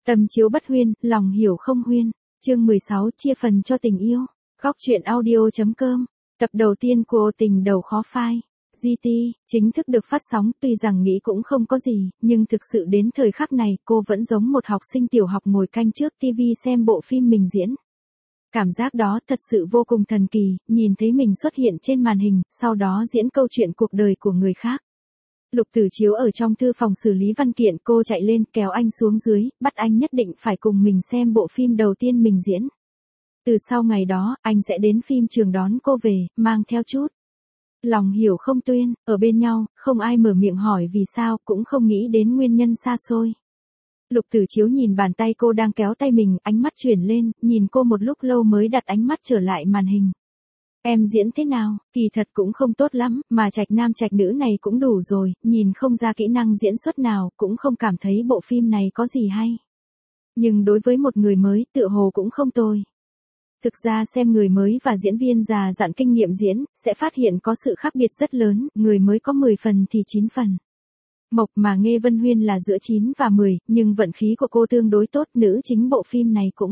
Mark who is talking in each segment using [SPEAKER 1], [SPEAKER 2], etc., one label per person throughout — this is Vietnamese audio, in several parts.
[SPEAKER 1] Tâm chiếu bất huyên, lòng hiểu không huyên. Chương 16 chia phần cho tình yêu. Góc truyện audio.com. Tập đầu tiên của Tình đầu khó phai. GT, chính thức được phát sóng, tuy rằng nghĩ cũng không có gì, nhưng thực sự đến thời khắc này cô vẫn giống một học sinh tiểu học ngồi canh trước TV xem bộ phim mình diễn. Cảm giác đó thật sự vô cùng thần kỳ, nhìn thấy mình xuất hiện trên màn hình, sau đó diễn câu chuyện cuộc đời của người khác. Lục Tử Chiếu ở trong thư phòng xử lý văn kiện, cô chạy lên kéo anh xuống dưới, bắt anh nhất định phải cùng mình xem bộ phim đầu tiên mình diễn. Từ sau ngày đó, anh sẽ đến phim trường đón cô về, mang theo chút lòng hiểu không tuyên, ở bên nhau, không ai mở miệng hỏi vì sao, cũng không nghĩ đến nguyên nhân xa xôi. Lục Tử Chiếu nhìn bàn tay cô đang kéo tay mình, ánh mắt chuyển lên, nhìn cô một lúc lâu mới đặt ánh mắt trở lại màn hình. Em diễn thế nào? Kỳ thật cũng không tốt lắm, mà trạch nam trạch nữ này cũng đủ rồi, nhìn không ra kỹ năng diễn xuất nào, cũng không cảm thấy bộ phim này có gì hay. Nhưng đối với một người mới, tựa hồ cũng không tồi. Thực ra xem người mới và diễn viên già dặn kinh nghiệm diễn, sẽ phát hiện có sự khác biệt rất lớn, người mới có 10 phần thì 9 phần. Mộc mà Nghê Vân Huyên là giữa 9 và 10, nhưng vận khí của cô tương đối tốt, nữ chính bộ phim này cũng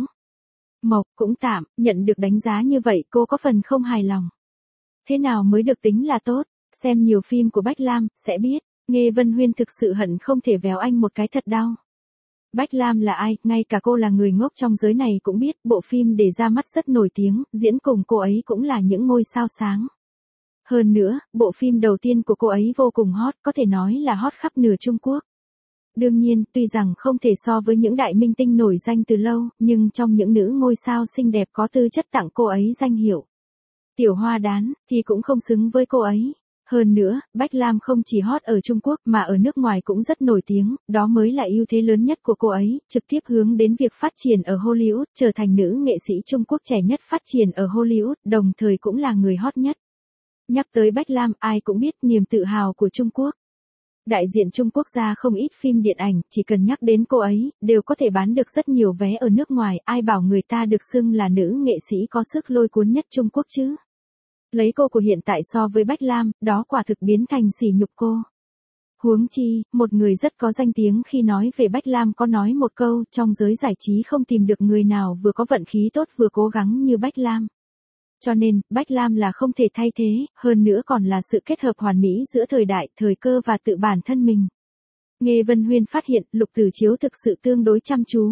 [SPEAKER 1] Mộc cũng tạm, nhận được đánh giá như vậy cô có phần không hài lòng. Thế nào mới được tính là tốt? Xem nhiều phim của Bách Lam, sẽ biết, Nghê Vân Huyên thực sự hận không thể véo anh một cái thật đau. Bách Lam là ai, ngay cả cô là người ngốc trong giới này cũng biết, bộ phim để ra mắt rất nổi tiếng, diễn cùng cô ấy cũng là những ngôi sao sáng. Hơn nữa, bộ phim đầu tiên của cô ấy vô cùng hot, có thể nói là hot khắp nửa Trung Quốc. Đương nhiên, tuy rằng không thể so với những đại minh tinh nổi danh từ lâu, nhưng trong những nữ ngôi sao xinh đẹp có tư chất tặng cô ấy danh hiệu Tiểu Hoa Đán, thì cũng không xứng với cô ấy. Hơn nữa, Bách Lam không chỉ hot ở Trung Quốc mà ở nước ngoài cũng rất nổi tiếng, đó mới là ưu thế lớn nhất của cô ấy, trực tiếp hướng đến việc phát triển ở Hollywood, trở thành nữ nghệ sĩ Trung Quốc trẻ nhất phát triển ở Hollywood, đồng thời cũng là người hot nhất. Nhắc tới Bách Lam, ai cũng biết niềm tự hào của Trung Quốc. Đại diện Trung Quốc ra không ít phim điện ảnh, chỉ cần nhắc đến cô ấy, đều có thể bán được rất nhiều vé ở nước ngoài, ai bảo người ta được xưng là nữ nghệ sĩ có sức lôi cuốn nhất Trung Quốc chứ. Lấy cô của hiện tại so với Bách Lam, đó quả thực biến thành sỉ nhục cô. Huống chi, một người rất có danh tiếng khi nói về Bách Lam có nói một câu, trong giới giải trí không tìm được người nào vừa có vận khí tốt vừa cố gắng như Bách Lam. Cho nên, Bách Lam là không thể thay thế, hơn nữa còn là sự kết hợp hoàn mỹ giữa thời đại, thời cơ và tự bản thân mình. Nghê Vân Huyên phát hiện, Lục Tử Chiếu thực sự tương đối chăm chú.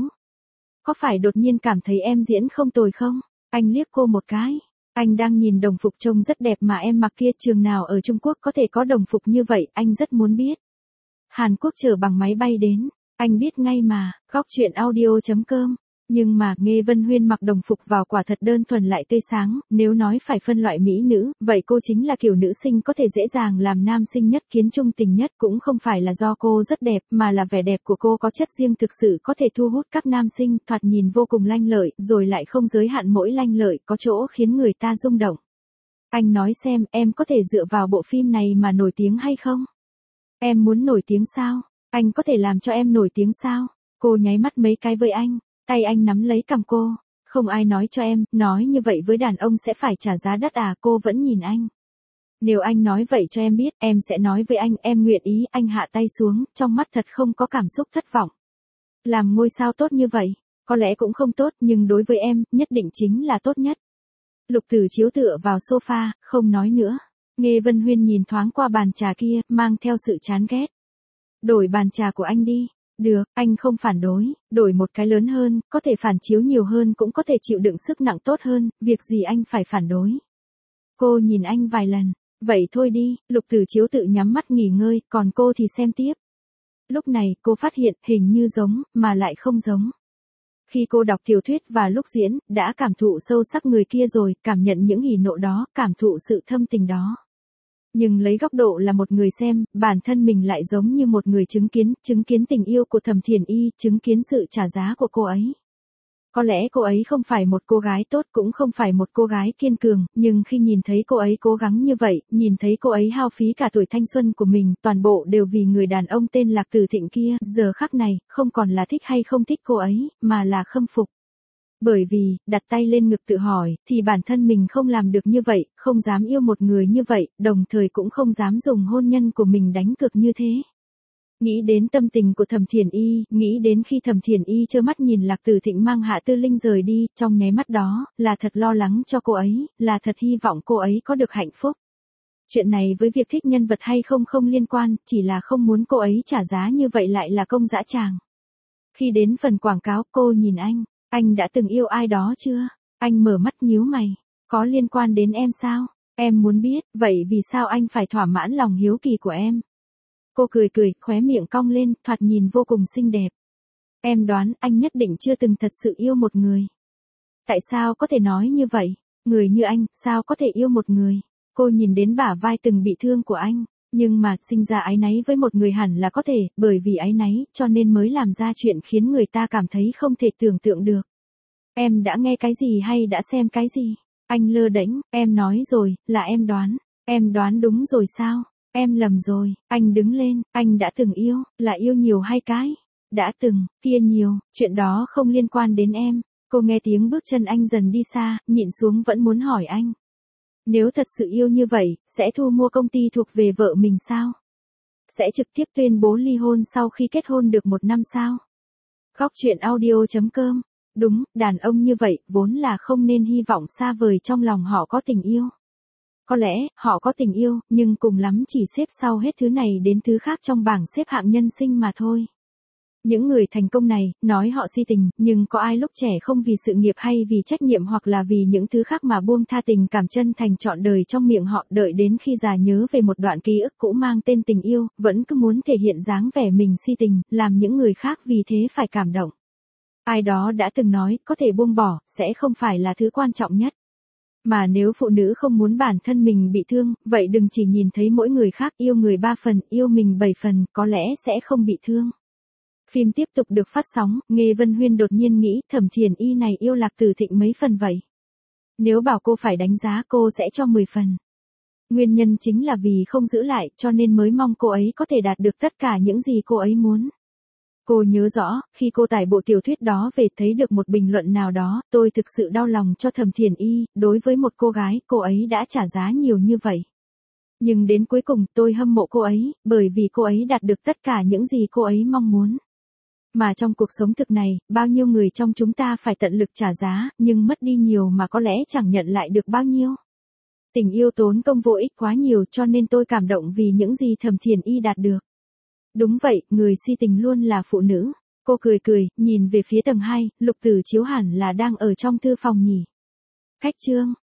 [SPEAKER 1] Có phải đột nhiên cảm thấy em diễn không tồi không? Anh liếc cô một cái. Anh đang nhìn đồng phục trông rất đẹp mà em mặc kia, trường nào ở Trung Quốc có thể có đồng phục như vậy, anh rất muốn biết. Hàn Quốc chở bằng máy bay đến, anh biết ngay mà, góc truyện audio.com. Nhưng mà, Nghê Vân Huyên mặc đồng phục vào quả thật đơn thuần lại tươi sáng, nếu nói phải phân loại mỹ nữ, vậy cô chính là kiểu nữ sinh có thể dễ dàng làm nam sinh nhất, kiến trung tình nhất, cũng không phải là do cô rất đẹp, mà là vẻ đẹp của cô có chất riêng thực sự có thể thu hút các nam sinh, thoạt nhìn vô cùng lanh lợi, rồi lại không giới hạn mỗi lanh lợi, có chỗ khiến người ta rung động. Anh nói xem, em có thể dựa vào bộ phim này mà nổi tiếng hay không? Em muốn nổi tiếng sao? Anh có thể làm cho em nổi tiếng sao? Cô nháy mắt mấy cái với anh. Tay anh nắm lấy cằm cô, không ai nói cho em, nói như vậy với đàn ông sẽ phải trả giá đắt à, cô vẫn nhìn anh. Nếu anh nói vậy cho em biết, em sẽ nói với anh, em nguyện ý, anh hạ tay xuống, trong mắt thật không có cảm xúc thất vọng. Làm ngôi sao tốt như vậy, có lẽ cũng không tốt, nhưng đối với em, nhất định chính là tốt nhất. Lục Tử Chiếu tựa vào sofa, không nói nữa. Nghê Vân Huyên nhìn thoáng qua bàn trà kia, mang theo sự chán ghét. Đổi bàn trà của anh đi. Được, anh không phản đối, đổi một cái lớn hơn, có thể phản chiếu nhiều hơn cũng có thể chịu đựng sức nặng tốt hơn, việc gì anh phải phản đối. Cô nhìn anh vài lần, vậy thôi đi, Lục Tử Chiếu tự nhắm mắt nghỉ ngơi, còn cô thì xem tiếp. Lúc này, cô phát hiện, hình như giống, mà lại không giống. Khi cô đọc tiểu thuyết và lúc diễn, đã cảm thụ sâu sắc người kia rồi, cảm nhận những hỉ nộ đó, cảm thụ sự thâm tình đó. Nhưng lấy góc độ là một người xem, bản thân mình lại giống như một người chứng kiến tình yêu của Thẩm Thiền Y, chứng kiến sự trả giá của cô ấy. Có lẽ cô ấy không phải một cô gái tốt, cũng không phải một cô gái kiên cường, nhưng khi nhìn thấy cô ấy cố gắng như vậy, nhìn thấy cô ấy hao phí cả tuổi thanh xuân của mình, toàn bộ đều vì người đàn ông tên Lạc Tử Thịnh kia, giờ khắc này, không còn là thích hay không thích cô ấy, mà là khâm phục. Bởi vì, đặt tay lên ngực tự hỏi, thì bản thân mình không làm được như vậy, không dám yêu một người như vậy, đồng thời cũng không dám dùng hôn nhân của mình đánh cược như thế. Nghĩ đến tâm tình của Thẩm Thiền Y, nghĩ đến khi Thẩm Thiền Y trơ mắt nhìn Lạc Tử Thịnh mang Hạ Tư Linh rời đi, trong nháy mắt đó, là thật lo lắng cho cô ấy, là thật hy vọng cô ấy có được hạnh phúc. Chuyện này với việc thích nhân vật hay không không liên quan, chỉ là không muốn cô ấy trả giá như vậy lại là công dã tràng. Khi đến phần quảng cáo, cô nhìn anh đã từng yêu ai đó chưa? Anh mở mắt nhíu mày, có liên quan đến em sao? Em muốn biết, vậy vì sao anh phải thỏa mãn lòng hiếu kỳ của em? Cô cười cười, khóe miệng cong lên, thoạt nhìn vô cùng xinh đẹp. Em đoán anh nhất định chưa từng thật sự yêu một người. Tại sao có thể nói như vậy? Người như anh, sao có thể yêu một người? Cô nhìn đến bả vai từng bị thương của anh. Nhưng mà, sinh ra áy náy với một người hẳn là có thể, bởi vì áy náy, cho nên mới làm ra chuyện khiến người ta cảm thấy không thể tưởng tượng được. Em đã nghe cái gì hay đã xem cái gì? Anh lơ đễnh, em nói rồi, là em đoán. Em đoán đúng rồi sao? Em lầm rồi, anh đứng lên, anh đã từng yêu, là yêu nhiều hay cái? Đã từng, kia nhiều, chuyện đó không liên quan đến em. Cô nghe tiếng bước chân anh dần đi xa, nhịn xuống vẫn muốn hỏi anh. Nếu thật sự yêu như vậy, sẽ thu mua công ty thuộc về vợ mình sao? Sẽ trực tiếp tuyên bố ly hôn sau khi kết hôn được 1 năm sao? Góc truyện audio.com. Đúng, đàn ông như vậy, vốn là không nên hy vọng xa vời trong lòng họ có tình yêu. Có lẽ, họ có tình yêu, nhưng cùng lắm chỉ xếp sau hết thứ này đến thứ khác trong bảng xếp hạng nhân sinh mà thôi. Những người thành công này, nói họ si tình, nhưng có ai lúc trẻ không vì sự nghiệp hay vì trách nhiệm hoặc là vì những thứ khác mà buông tha tình cảm chân thành trọn đời trong miệng họ, đợi đến khi già nhớ về một đoạn ký ức cũ mang tên tình yêu, vẫn cứ muốn thể hiện dáng vẻ mình si tình, làm những người khác vì thế phải cảm động. Ai đó đã từng nói, có thể buông bỏ, sẽ không phải là thứ quan trọng nhất. Mà nếu phụ nữ không muốn bản thân mình bị thương, vậy đừng chỉ nhìn thấy mỗi người khác yêu người 3 phần, yêu mình 7 phần, có lẽ sẽ không bị thương. Phim tiếp tục được phát sóng, Nghê Vân Huyên đột nhiên nghĩ Thẩm Thiền Y này yêu Lạc Tử Thịnh mấy phần vậy? Nếu bảo cô phải đánh giá cô sẽ cho 10 phần. Nguyên nhân chính là vì không giữ lại cho nên mới mong cô ấy có thể đạt được tất cả những gì cô ấy muốn. Cô nhớ rõ, khi cô tải bộ tiểu thuyết đó về thấy được một bình luận nào đó, tôi thực sự đau lòng cho Thẩm Thiền Y, đối với một cô gái, cô ấy đã trả giá nhiều như vậy. Nhưng đến cuối cùng tôi hâm mộ cô ấy, bởi vì cô ấy đạt được tất cả những gì cô ấy mong muốn. Mà trong cuộc sống thực này, bao nhiêu người trong chúng ta phải tận lực trả giá, nhưng mất đi nhiều mà có lẽ chẳng nhận lại được bao nhiêu. Tình yêu tốn công vô ích quá nhiều cho nên tôi cảm động vì những gì Thẩm Thiền Y đạt được. Đúng vậy, người si tình luôn là phụ nữ. Cô cười cười, nhìn về phía tầng 2, Lục Tử Chiếu hẳn là đang ở trong thư phòng nhỉ. Khách trương,